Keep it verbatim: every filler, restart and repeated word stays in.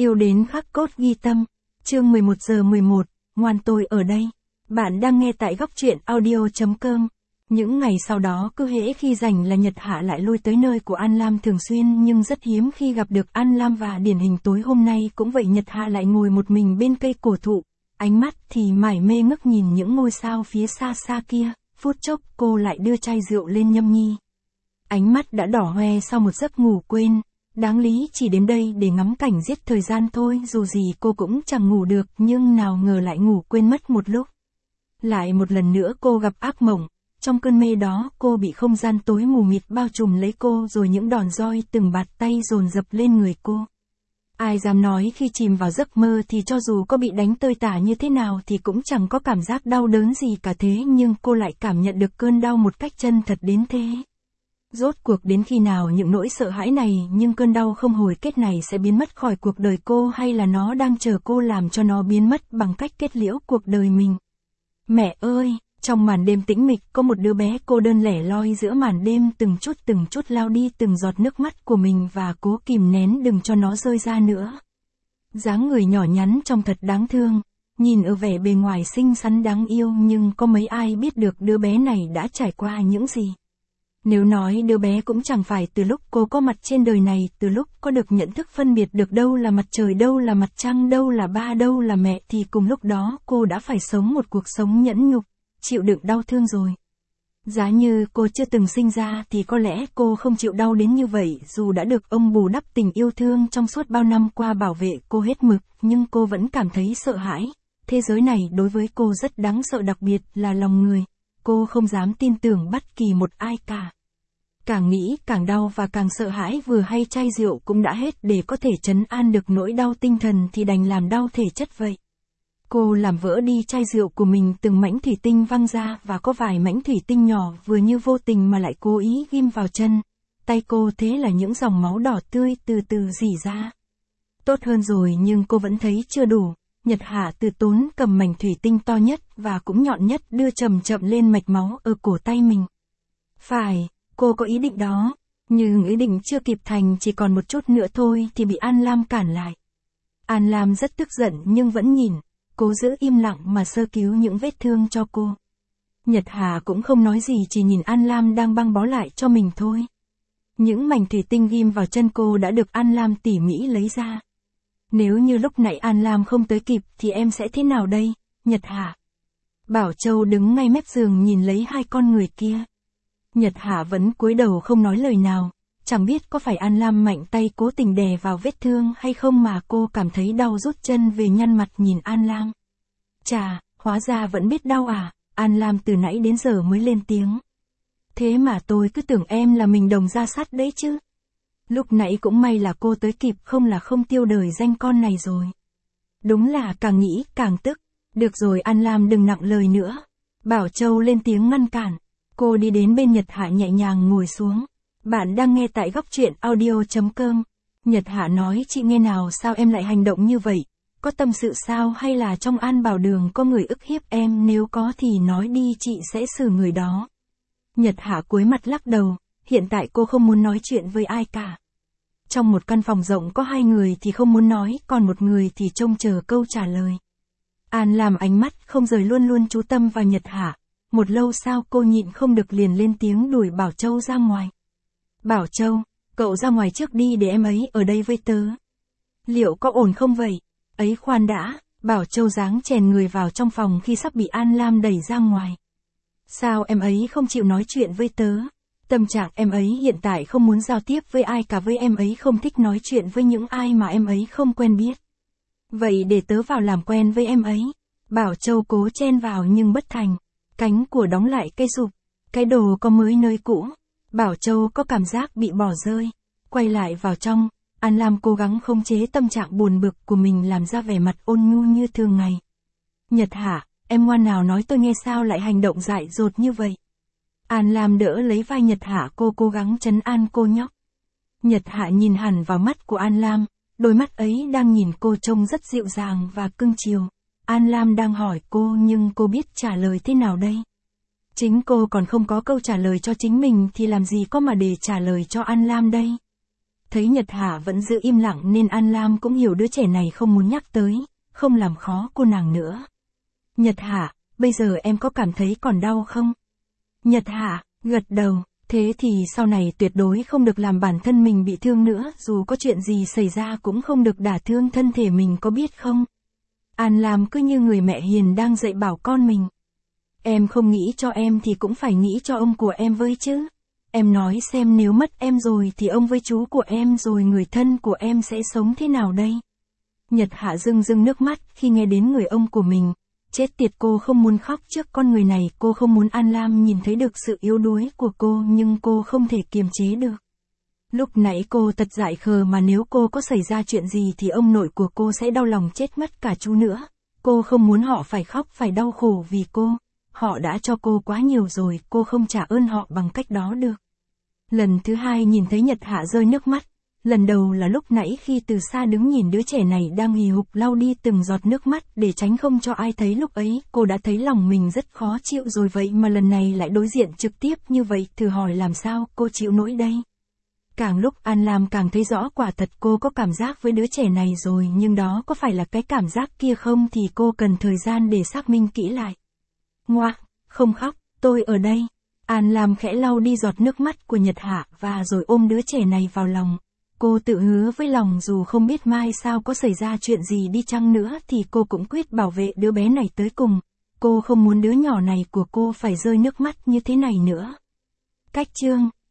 Yêu đến khắc cốt ghi tâm. Chương mười một giờ mười một, ngoan tôi ở đây. Bạn đang nghe tại góc truyện audio chấm com. Những ngày sau đó cứ hễ khi rảnh là Nhật Hạ lại lui tới nơi của An Lam thường xuyên, nhưng rất hiếm khi gặp được An Lam, và điển hình tối hôm nay cũng vậy. Nhật Hạ lại ngồi một mình bên cây cổ thụ, ánh mắt thì mải mê ngước nhìn những ngôi sao phía xa xa kia. Phút chốc cô lại đưa chai rượu lên nhâm nhi. Ánh mắt đã đỏ hoe sau một giấc ngủ quên. Đáng lý chỉ đến đây để ngắm cảnh giết thời gian thôi, dù gì cô cũng chẳng ngủ được, nhưng nào ngờ lại ngủ quên mất một lúc. Lại một lần nữa cô gặp ác mộng. Trong cơn mê đó cô bị không gian tối mù mịt bao trùm lấy cô, rồi những đòn roi từng bạt tay dồn dập lên người cô. Ai dám nói khi chìm vào giấc mơ thì cho dù có bị đánh tơi tả như thế nào thì cũng chẳng có cảm giác đau đớn gì cả, thế nhưng cô lại cảm nhận được cơn đau một cách chân thật đến thế. Rốt cuộc đến khi nào những nỗi sợ hãi này, nhưng cơn đau không hồi kết này sẽ biến mất khỏi cuộc đời cô, hay là nó đang chờ cô làm cho nó biến mất bằng cách kết liễu cuộc đời mình? Mẹ ơi! Trong màn đêm tĩnh mịch có một đứa bé cô đơn lẻ loi giữa màn đêm, từng chút từng chút lao đi từng giọt nước mắt của mình và cố kìm nén đừng cho nó rơi ra nữa. Dáng người nhỏ nhắn trông thật đáng thương, nhìn ở vẻ bề ngoài xinh xắn đáng yêu, nhưng có mấy ai biết được đứa bé này đã trải qua những gì. Nếu nói đứa bé cũng chẳng phải từ lúc cô có mặt trên đời này, từ lúc có được nhận thức phân biệt được đâu là mặt trời, đâu là mặt trăng, đâu là ba, đâu là mẹ, thì cùng lúc đó cô đã phải sống một cuộc sống nhẫn nhục, chịu đựng đau thương rồi. Giá như cô chưa từng sinh ra thì có lẽ cô không chịu đau đến như vậy, dù đã được ông bù đắp tình yêu thương trong suốt bao năm qua bảo vệ cô hết mực, nhưng cô vẫn cảm thấy sợ hãi. Thế giới này đối với cô rất đáng sợ, đặc biệt là lòng người. Cô không dám tin tưởng bất kỳ một ai cả. Càng nghĩ càng đau và càng sợ hãi, vừa hay chai rượu cũng đã hết, để có thể trấn an được nỗi đau tinh thần thì đành làm đau thể chất vậy. Cô làm vỡ đi chai rượu của mình, từng mảnh thủy tinh văng ra, và có vài mảnh thủy tinh nhỏ vừa như vô tình mà lại cố ý ghim vào chân tay cô, thế là những dòng máu đỏ tươi từ từ rỉ ra. Tốt hơn rồi, nhưng cô vẫn thấy chưa đủ. Nhật Hạ từ tốn cầm mảnh thủy tinh to nhất và cũng nhọn nhất đưa chậm chậm lên mạch máu ở cổ tay mình. Phải, cô có ý định đó, nhưng ý định chưa kịp thành, chỉ còn một chút nữa thôi thì bị An Lam cản lại. An Lam rất tức giận nhưng vẫn nhìn, cố giữ im lặng mà sơ cứu những vết thương cho cô. Nhật Hà cũng không nói gì, chỉ nhìn An Lam đang băng bó lại cho mình thôi. Những mảnh thủy tinh ghim vào chân cô đã được An Lam tỉ mỉ lấy ra. Nếu như lúc nãy An Lam không tới kịp thì em sẽ thế nào đây, Nhật Hà? Bảo Châu đứng ngay mép giường nhìn lấy hai con người kia. Nhật Hà vẫn cúi đầu không nói lời nào, chẳng biết có phải An Lam mạnh tay cố tình đè vào vết thương hay không mà cô cảm thấy đau, rút chân về nhăn mặt nhìn An Lam. Chà, hóa ra vẫn biết đau à? An Lam từ nãy đến giờ mới lên tiếng. Thế mà tôi cứ tưởng em là mình đồng ra sắt đấy chứ. Lúc nãy cũng may là cô tới kịp, không là không tiêu đời danh con này rồi. Đúng là càng nghĩ càng tức. Được rồi An Lam, đừng nặng lời nữa. Bảo Châu lên tiếng ngăn cản. Cô đi đến bên Nhật Hạ nhẹ nhàng ngồi xuống. Bạn đang nghe tại góc truyện audio chấm com. Nhật Hạ nói, chị nghe nào, sao em lại hành động như vậy? Có tâm sự sao, hay là trong An Bảo Đường có người ức hiếp em? Nếu có thì nói đi, chị sẽ xử người đó. Nhật Hạ cúi mặt lắc đầu, hiện tại cô không muốn nói chuyện với ai cả. Trong một căn phòng rộng có hai người thì không muốn nói, còn một người thì trông chờ câu trả lời. An làm ánh mắt không rời luôn luôn chú tâm vào Nhật Hạ. Một lâu sau cô nhịn không được liền lên tiếng đuổi Bảo Châu ra ngoài. Bảo Châu, cậu ra ngoài trước đi để em ấy ở đây với tớ. Liệu có ổn không vậy? Ấy khoan đã, Bảo Châu giáng chèn người vào trong phòng khi sắp bị An Lam đẩy ra ngoài. Sao em ấy không chịu nói chuyện với tớ? Tâm trạng em ấy hiện tại không muốn giao tiếp với ai cả, với em ấy không thích nói chuyện với những ai mà em ấy không quen biết. Vậy để tớ vào làm quen với em ấy. Bảo Châu cố chen vào nhưng bất thành. Cánh của đóng lại cây rụp. Cái đồ có mới nơi cũ. Bảo Châu có cảm giác bị bỏ rơi. Quay lại vào trong, An Lam cố gắng khống chế tâm trạng buồn bực của mình, làm ra vẻ mặt ôn nhu như thường ngày. Nhật Hạ, em ngoan nào nói tôi nghe, sao lại hành động dại dột như vậy? An Lam đỡ lấy vai Nhật Hạ, cô cố gắng trấn an cô nhóc. Nhật Hạ nhìn hẳn vào mắt của An Lam, đôi mắt ấy đang nhìn cô trông rất dịu dàng và cưng chiều. An Lam đang hỏi cô nhưng cô biết trả lời thế nào đây? Chính cô còn không có câu trả lời cho chính mình thì làm gì có mà để trả lời cho An Lam đây? Thấy Nhật Hạ vẫn giữ im lặng nên An Lam cũng hiểu đứa trẻ này không muốn nhắc tới, không làm khó cô nàng nữa. Nhật Hạ, bây giờ em có cảm thấy còn đau không? Nhật Hạ, gật đầu, thế thì sau này tuyệt đối không được làm bản thân mình bị thương nữa, dù có chuyện gì xảy ra cũng không được đả thương thân thể mình, có biết không? An Lam cứ như người mẹ hiền đang dạy bảo con mình. Em không nghĩ cho em thì cũng phải nghĩ cho ông của em với chứ. Em nói xem nếu mất em rồi thì ông với chú của em rồi người thân của em sẽ sống thế nào đây? Nhật Hạ rưng rưng nước mắt khi nghe đến người ông của mình. Chết tiệt, cô không muốn khóc trước con người này, cô không muốn An Lam nhìn thấy được sự yếu đuối của cô nhưng cô không thể kiềm chế được. Lúc nãy cô thật dại khờ mà nếu cô có xảy ra chuyện gì thì ông nội của cô sẽ đau lòng chết mất cả chú nữa. Cô không muốn họ phải khóc phải đau khổ vì cô. Họ đã cho cô quá nhiều rồi, cô không trả ơn họ bằng cách đó được. Lần thứ hai nhìn thấy Nhật Hạ rơi nước mắt. Lần đầu là lúc nãy khi từ xa đứng nhìn đứa trẻ này đang hì hục lau đi từng giọt nước mắt để tránh không cho ai thấy, lúc ấy cô đã thấy lòng mình rất khó chịu rồi, vậy mà lần này lại đối diện trực tiếp như vậy, thử hỏi làm sao cô chịu nổi đây. Càng lúc An Lam càng thấy rõ quả thật cô có cảm giác với đứa trẻ này rồi, nhưng đó có phải là cái cảm giác kia không thì cô cần thời gian để xác minh kỹ lại. Ngoa, không khóc, tôi ở đây. An Lam khẽ lau đi giọt nước mắt của Nhật Hạ và rồi ôm đứa trẻ này vào lòng. Cô tự hứa với lòng dù không biết mai sau có xảy ra chuyện gì đi chăng nữa thì cô cũng quyết bảo vệ đứa bé này tới cùng. Cô không muốn đứa nhỏ này của cô phải rơi nước mắt như thế này nữa. Cách chương